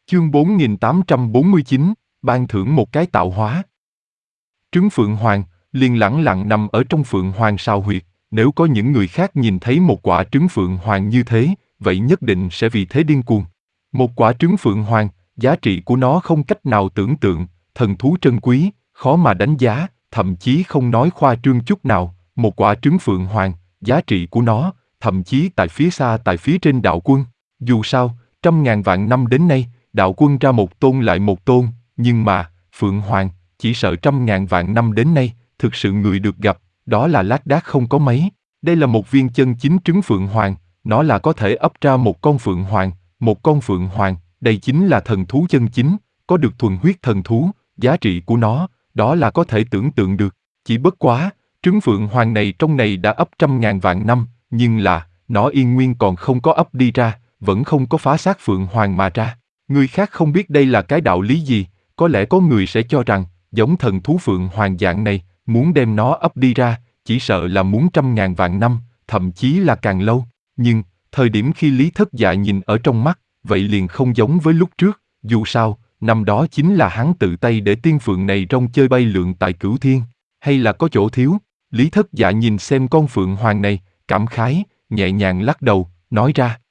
Chương 4849, ban thưởng một cái tạo hóa. Trứng Phượng Hoàng liền lẳng lặng nằm ở trong Phượng Hoàng sao huyệt. Nếu có những người khác nhìn thấy một quả trứng Phượng Hoàng như thế, vậy nhất định sẽ vì thế điên cuồng. Một quả trứng Phượng Hoàng, giá trị của nó không cách nào tưởng tượng, thần thú trân quý, khó mà đánh giá, thậm chí không nói khoa trương chút nào. Một quả trứng Phượng Hoàng, giá trị của nó, thậm chí tại phía xa tại phía trên đạo quân. Dù sao, trăm ngàn vạn năm đến nay, đạo quân ra một tôn lại một tôn, nhưng mà, Phượng Hoàng, chỉ sợ trăm ngàn vạn năm đến nay, thực sự người được gặp, đó là lác đác không có mấy. Đây là một viên chân chính trứng Phượng Hoàng, nó là có thể ấp ra một con Phượng Hoàng, đây chính là thần thú chân chính, có được thuần huyết thần thú, giá trị của nó, đó là có thể tưởng tượng được. Chỉ bất quá, trứng Phượng Hoàng này trong này đã ấp trăm ngàn vạn năm, nhưng là, nó yên nguyên còn không có ấp đi ra, vẫn không có phá xác Phượng Hoàng mà ra. Người khác không biết đây là cái đạo lý gì, có lẽ có người sẽ cho rằng, giống thần thú Phượng Hoàng dạng này, muốn đem nó ấp đi ra, chỉ sợ là muốn trăm ngàn vạn năm, thậm chí là càng lâu. Nhưng, thời điểm khi Lý Thất Dạ nhìn ở trong mắt, vậy liền không giống với lúc trước, dù sao, năm đó chính là hắn tự tay để tiên phượng này rong chơi bay lượn tại Cửu Thiên, hay là có chỗ thiếu. Lý Thất Dạ nhìn xem con Phượng Hoàng này, cảm khái, nhẹ nhàng lắc đầu, nói ra.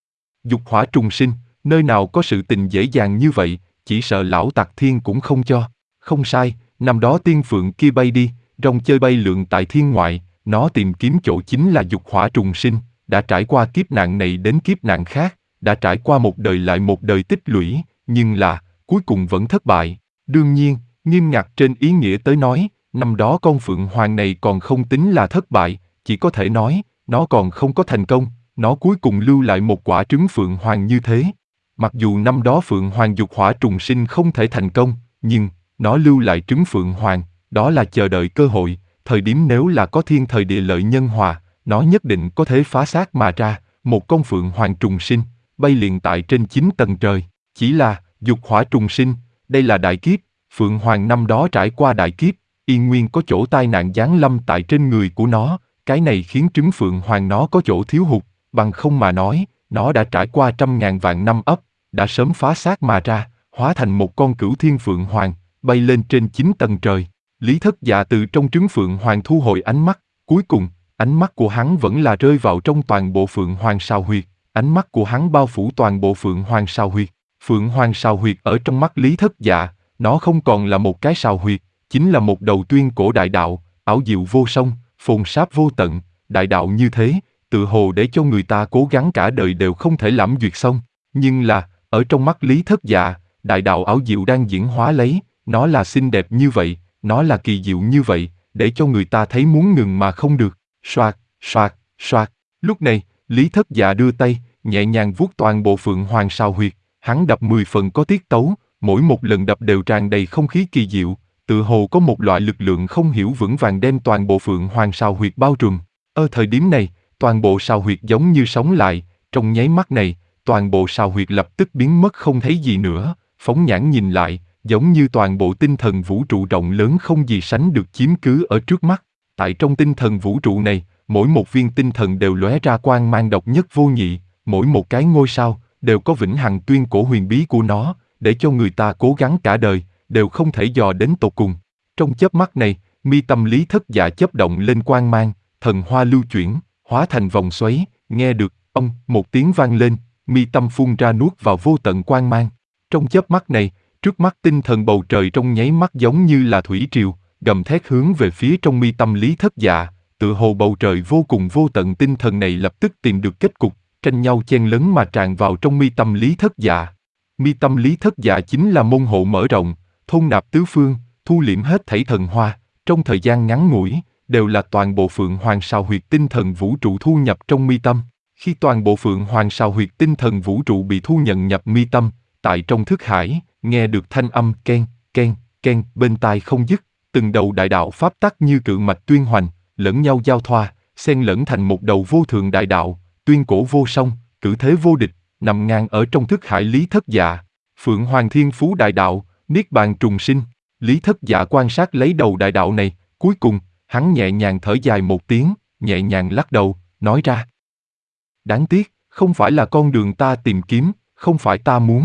Dục hỏa trùng sinh, nơi nào có sự tình dễ dàng như vậy, chỉ sợ lão Tặc Thiên cũng không cho. Không sai, năm đó tiên phượng kia bay đi, rong chơi bay lượn tại thiên ngoại, nó tìm kiếm chỗ chính là dục hỏa trùng sinh, đã trải qua kiếp nạn này đến kiếp nạn khác, đã trải qua một đời lại một đời tích lũy, nhưng là, cuối cùng vẫn thất bại. Đương nhiên, nghiêm ngặt trên ý nghĩa tới nói, năm đó con Phượng Hoàng này còn không tính là thất bại, chỉ có thể nói, nó còn không có thành công, nó cuối cùng lưu lại một quả trứng Phượng Hoàng như thế. Mặc dù năm đó Phượng Hoàng dục hỏa trùng sinh không thể thành công, nhưng, nó lưu lại trứng Phượng Hoàng, đó là chờ đợi cơ hội, thời điểm nếu là có thiên thời địa lợi nhân hòa, nó nhất định có thể phá xác mà ra, một con Phượng Hoàng trùng sinh, bay liền tại trên 9 tầng trời. Chỉ là, dục hỏa trùng sinh, đây là đại kiếp, Phượng Hoàng năm đó trải qua đại kiếp, yên nguyên có chỗ tai nạn giáng lâm tại trên người của nó, cái này khiến trứng Phượng Hoàng nó có chỗ thiếu hụt, bằng không mà nói, nó đã trải qua trăm ngàn vạn năm ấp, đã sớm phá xác mà ra, hóa thành một con Cửu Thiên Phượng Hoàng, bay lên trên 9 tầng trời. Lý Thất Dạ từ trong trứng Phượng Hoàng thu hồi ánh mắt, cuối cùng, ánh mắt của hắn vẫn là rơi vào trong toàn bộ Phượng Hoàng sao huyệt, ánh mắt của hắn bao phủ toàn bộ Phượng Hoàng sao huyệt. Phượng Hoàng sao huyệt ở trong mắt Lý Thất Dạ, nó không còn là một cái sao huyệt, chính là một đầu tuyên cổ đại đạo, ảo diệu vô song, phồn sáp vô tận, đại đạo như thế, tự hồ để cho người ta cố gắng cả đời đều không thể lãm duyệt xong. Nhưng là, ở trong mắt Lý Thất Dạ, đại đạo ảo diệu đang diễn hóa lấy, nó là xinh đẹp như vậy, nó là kỳ diệu như vậy, để cho người ta thấy muốn ngừng mà không được. Soạt, soạt, soạt. Lúc này, Lý Thất Dạ đưa tay, nhẹ nhàng vuốt toàn bộ Phượng Hoàng sao huyệt, hắn đập 10 phần có tiết tấu, mỗi một lần đập đều tràn đầy không khí kỳ diệu, tự hồ có một loại lực lượng không hiểu vững vàng đem toàn bộ Phượng Hoàng sao huyệt bao trùm. Ở thời điểm này, toàn bộ sao huyệt giống như sống lại, trong nháy mắt này, toàn bộ sao huyệt lập tức biến mất không thấy gì nữa, phóng nhãn nhìn lại, giống như toàn bộ tinh thần vũ trụ rộng lớn không gì sánh được chiếm cứ ở trước mắt. Tại trong tinh thần vũ trụ này, mỗi một viên tinh thần đều lóe ra quang mang độc nhất vô nhị, mỗi một cái ngôi sao đều có vĩnh hằng tuyên cổ huyền bí của nó, để cho người ta cố gắng cả đời, đều không thể dò đến tột cùng. Trong chớp mắt này, mi tâm Lý Thất Dạ chớp động lên quang mang, thần hoa lưu chuyển, hóa thành vòng xoáy, nghe được ông một tiếng vang lên, mi tâm phun ra nuốt vào vô tận quang mang. Trong chớp mắt này, trước mắt tinh thần bầu trời trong nháy mắt giống như là thủy triều, gầm thét hướng về phía trong mi tâm Lý Thất Dạ, tựa hồ bầu trời vô cùng vô tận tinh thần này lập tức tìm được kết cục, tranh nhau chen lấn mà tràn vào trong mi tâm Lý Thất Dạ. Mi tâm Lý Thất Dạ chính là môn hộ mở rộng, thôn nạp tứ phương, thu liễm hết thảy thần hoa, trong thời gian ngắn ngủi, đều là toàn bộ Phượng Hoàng sao huyệt tinh thần vũ trụ thu nhập trong mi tâm. Khi toàn bộ Phượng Hoàng sao huyệt tinh thần vũ trụ bị thu nhận nhập mi tâm, tại trong thức hải, nghe được thanh âm ken, ken, ken bên tai không dứt, từng đầu đại đạo pháp tắc như cự mạch tuyên hoành, lẫn nhau giao thoa, xen lẫn thành một đầu vô thượng đại đạo, tuyên cổ vô song, cử thế vô địch, nằm ngang ở trong thức hải Lý Thất Dạ. Phượng Hoàng Thiên Phú đại đạo, niết bàn trùng sinh. Lý Thất Dạ quan sát lấy đầu đại đạo này, cuối cùng, hắn nhẹ nhàng thở dài một tiếng, nhẹ nhàng lắc đầu, nói ra. Đáng tiếc, không phải là con đường ta tìm kiếm, không phải ta muốn.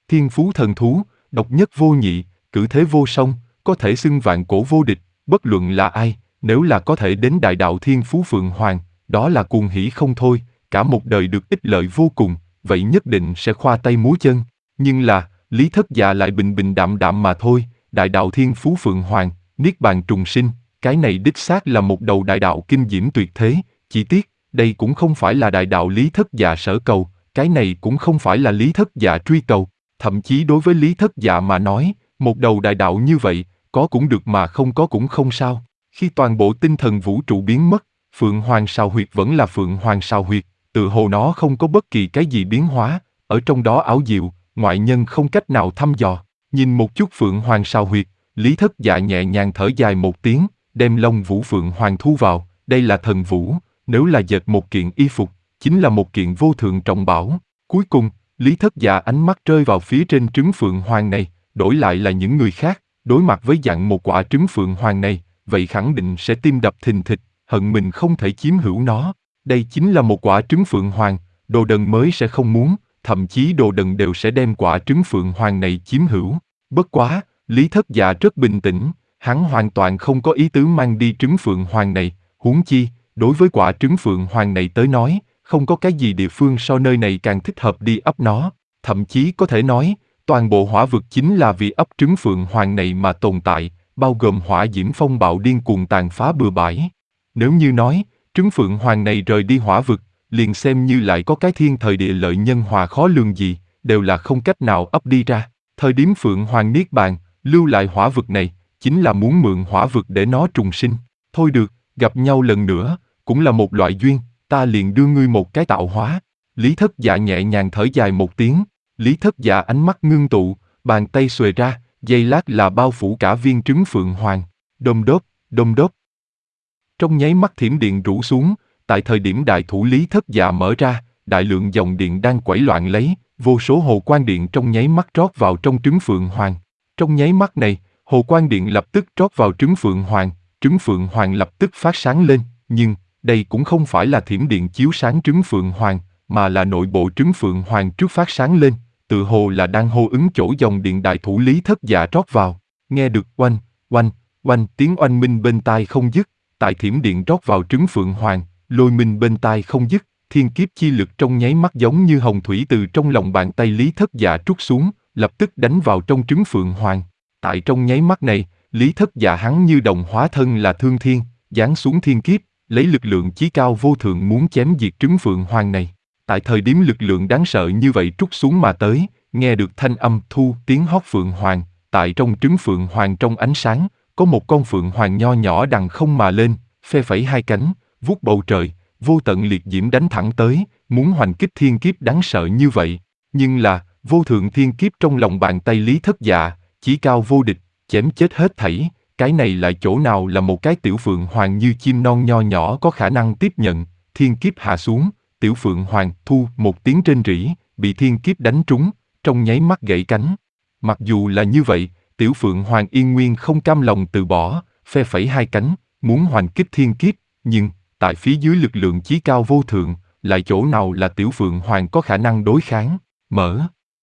Thiên phú thần thú, độc nhất vô nhị, cử thế vô song, có thể xưng vạn cổ vô địch, bất luận là ai, nếu là có thể đến đại đạo thiên phú Phượng Hoàng, đó là cuồng hỉ không thôi, cả một đời được ích lợi vô cùng, vậy nhất định sẽ khoa tay múa chân. Nhưng là, Lý Thất Dạ lại bình bình đạm đạm mà thôi, đại đạo thiên phú Phượng Hoàng, niết bàn trùng sinh, cái này đích xác là một đầu đại đạo kinh diễm tuyệt thế, chỉ tiếc, đây cũng không phải là đại đạo Lý Thất Dạ sở cầu, cái này cũng không phải là Lý Thất Dạ truy cầu, thậm chí đối với Lý Thất Dạ mà nói, một đầu đại đạo như vậy, có cũng được mà không có cũng không sao. Khi toàn bộ tinh thần vũ trụ biến mất, Phượng Hoàng Sào Huyệt vẫn là Phượng Hoàng Sào Huyệt, tự hồ nó không có bất kỳ cái gì biến hóa, ở trong đó ảo diệu, ngoại nhân không cách nào thăm dò. Nhìn một chút Phượng Hoàng Sào Huyệt, Lý Thất Dạ nhẹ nhàng thở dài một tiếng, đem lông vũ Phượng Hoàng thu vào, đây là thần vũ, nếu là dệt một kiện y phục, chính là một kiện vô thượng trọng bảo. Cuối cùng, Lý Thất Dạ ánh mắt rơi vào phía trên trứng Phượng Hoàng này, đổi lại là những người khác, đối mặt với dạng một quả trứng Phượng Hoàng này, vậy khẳng định sẽ tim đập thình thịch, hận mình không thể chiếm hữu nó. Đây chính là một quả trứng Phượng Hoàng, đồ đần mới sẽ không muốn, thậm chí đồ đần đều sẽ đem quả trứng Phượng Hoàng này chiếm hữu. Bất quá, Lý Thất Dạ rất bình tĩnh, hắn hoàn toàn không có ý tứ mang đi trứng Phượng Hoàng này, huống chi, đối với quả trứng Phượng Hoàng này tới nói, không có cái gì địa phương so nơi này càng thích hợp đi ấp nó, thậm chí có thể nói, toàn bộ hỏa vực chính là vì ấp trứng Phượng Hoàng này mà tồn tại, bao gồm hỏa diễm phong bạo điên cuồng tàn phá bừa bãi. Nếu như nói, trứng Phượng Hoàng này rời đi hỏa vực, liền xem như lại có cái thiên thời địa lợi nhân hòa khó lường gì, đều là không cách nào ấp đi ra. Thời điểm Phượng Hoàng niết bàn, lưu lại hỏa vực này, chính là muốn mượn hỏa vực để nó trùng sinh. Thôi được, gặp nhau lần nữa, cũng là một loại duyên, ta liền đưa ngươi một cái tạo hóa. Lý Thất Dạ nhẹ nhàng thở dài một tiếng, Lý Thất Dạ ánh mắt ngưng tụ, bàn tay xuề ra, giây lát là bao phủ cả viên trứng Phượng Hoàng. Đom đốp, đom đốp. Trong nháy mắt thiểm điện rủ xuống, tại thời điểm đại thủ Lý Thất Dạ mở ra, đại lượng dòng điện đang quẩy loạn lấy, vô số hồ quang điện trong nháy mắt trót vào trong trứng Phượng Hoàng. Trong nháy mắt này, hồ quang điện lập tức trót vào trứng Phượng Hoàng lập tức phát sáng lên, nhưng đây cũng không phải là thiểm điện chiếu sáng trứng Phượng Hoàng, mà là nội bộ trứng Phượng Hoàng trước phát sáng lên, tự hồ là đang hô ứng chỗ dòng điện đại thủ Lý Thất Dạ trót vào. Nghe được oanh, oanh, oanh tiếng oanh minh bên tai không dứt, tại thiểm điện trót vào trứng Phượng Hoàng, lôi minh bên tai không dứt, thiên kiếp chi lực trong nháy mắt giống như hồng thủy từ trong lòng bàn tay Lý Thất Dạ trút xuống, lập tức đánh vào trong trứng Phượng Hoàng. Tại trong nháy mắt này, Lý Thất Dạ hắn như đồng hóa thân là thương thiên, giáng xuống thiên kiếp, lấy lực lượng chí cao vô thượng muốn chém diệt trứng Phượng Hoàng này. Tại thời điểm lực lượng đáng sợ như vậy trút xuống mà tới, nghe được thanh âm thu tiếng hót Phượng Hoàng, tại trong trứng Phượng Hoàng trong ánh sáng, có một con Phượng Hoàng nho nhỏ đằng không mà lên, phe phẩy hai cánh, vuốt bầu trời, vô tận liệt diễm đánh thẳng tới, muốn hoành kích thiên kiếp đáng sợ như vậy. Nhưng là, vô thượng thiên kiếp trong lòng bàn tay Lý Thất Dạ, chí cao vô địch, chém chết hết thảy, cái này lại chỗ nào là một cái tiểu Phượng Hoàng như chim non nho nhỏ có khả năng tiếp nhận, thiên kiếp hạ xuống, tiểu Phượng Hoàng thu một tiếng rên rỉ, bị thiên kiếp đánh trúng, trong nháy mắt gãy cánh. Mặc dù là như vậy, tiểu Phượng Hoàng yên nguyên không cam lòng từ bỏ, phe phẩy hai cánh, muốn hoành kích thiên kiếp, nhưng, tại phía dưới lực lượng chí cao vô thượng, lại chỗ nào là tiểu Phượng Hoàng có khả năng đối kháng, mở.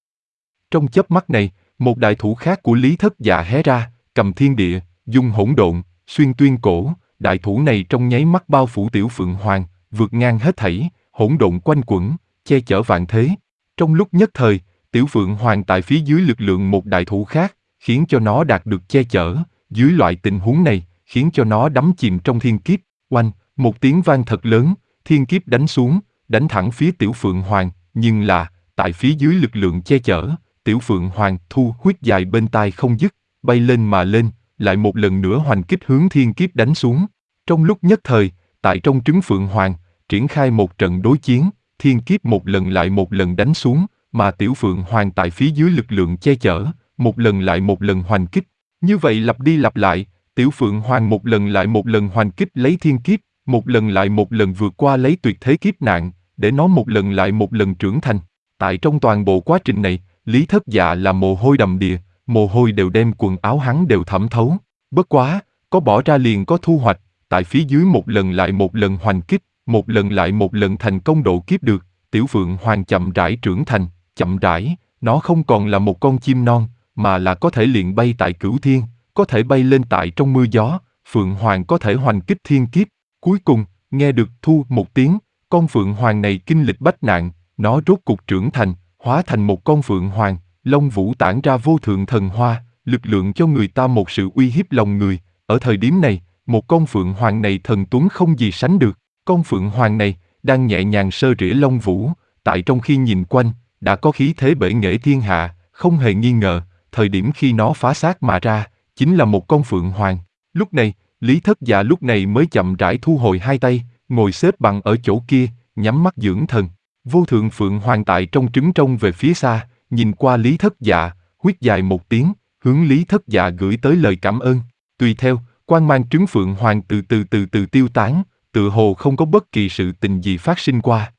Trong chớp mắt này, một đại thủ khác của Lý Thất Dạ hé ra, cầm thiên địa, dung hỗn độn, xuyên tuyên cổ, đại thủ này trong nháy mắt bao phủ tiểu Phượng Hoàng, vượt ngang hết thảy, hỗn độn quanh quẩn, che chở vạn thế. Trong lúc nhất thời, tiểu Phượng Hoàng tại phía dưới lực lượng một đại thủ khác, khiến cho nó đạt được che chở, dưới loại tình huống này, khiến cho nó đắm chìm trong thiên kiếp, oanh, một tiếng vang thật lớn, thiên kiếp đánh xuống, đánh thẳng phía tiểu Phượng Hoàng, nhưng là, tại phía dưới lực lượng che chở, tiểu Phượng Hoàng thu huyết dài bên tai không dứt, bay lên mà lên, lại một lần nữa hoành kích hướng thiên kiếp đánh xuống. Trong lúc nhất thời, tại trong trứng Phượng Hoàng, triển khai một trận đối chiến, thiên kiếp một lần lại một lần đánh xuống, mà tiểu Phượng Hoàng tại phía dưới lực lượng che chở, một lần lại một lần hoành kích. Như vậy lặp đi lặp lại, tiểu Phượng Hoàng một lần lại một lần hoành kích lấy thiên kiếp, một lần lại một lần vượt qua lấy tuyệt thế kiếp nạn, để nó một lần lại một lần trưởng thành. Tại trong toàn bộ quá trình này, Lý Thất Dạ là mồ hôi đầm đìa, mồ hôi đều đem quần áo hắn đều thẩm thấu. Bất quá, có bỏ ra liền có thu hoạch, tại phía dưới một lần lại một lần hoành kích, một lần lại một lần thành công độ kiếp được, tiểu Phượng Hoàng chậm rãi trưởng thành, chậm rãi, Nó không còn là một con chim non, mà là có thể liền bay tại cửu thiên, có thể bay lên tại trong mưa gió, Phượng Hoàng có thể hoành kích thiên kiếp. Cuối cùng, nghe được thu một tiếng, con Phượng Hoàng này kinh lịch bách nạn, nó rốt cục trưởng thành, hóa thành một con Phượng Hoàng, lông vũ tản ra vô thượng thần hoa, lực lượng cho người ta một sự uy hiếp lòng người. Ở thời điểm này, một con Phượng Hoàng này thần tuấn không gì sánh được. Con Phượng Hoàng này đang nhẹ nhàng sơ rỉa lông vũ, tại trong khi nhìn quanh, đã có khí thế bể nghệ thiên hạ, không hề nghi ngờ, thời điểm khi nó phá xác mà ra, chính là một con Phượng Hoàng. Lúc này, Lý Thất Dạ lúc này mới chậm rãi thu hồi hai tay, ngồi xếp bằng ở chỗ kia, nhắm mắt dưỡng thần. Vô thượng Phượng Hoàng tại trong trứng trông về phía xa, nhìn qua Lý Thất Dạ, huýt dài một tiếng, hướng Lý Thất Dạ gửi tới lời cảm ơn. Tùy theo, quang mang trứng Phượng Hoàng từ từ tiêu tán, tựa hồ không có bất kỳ sự tình gì phát sinh qua.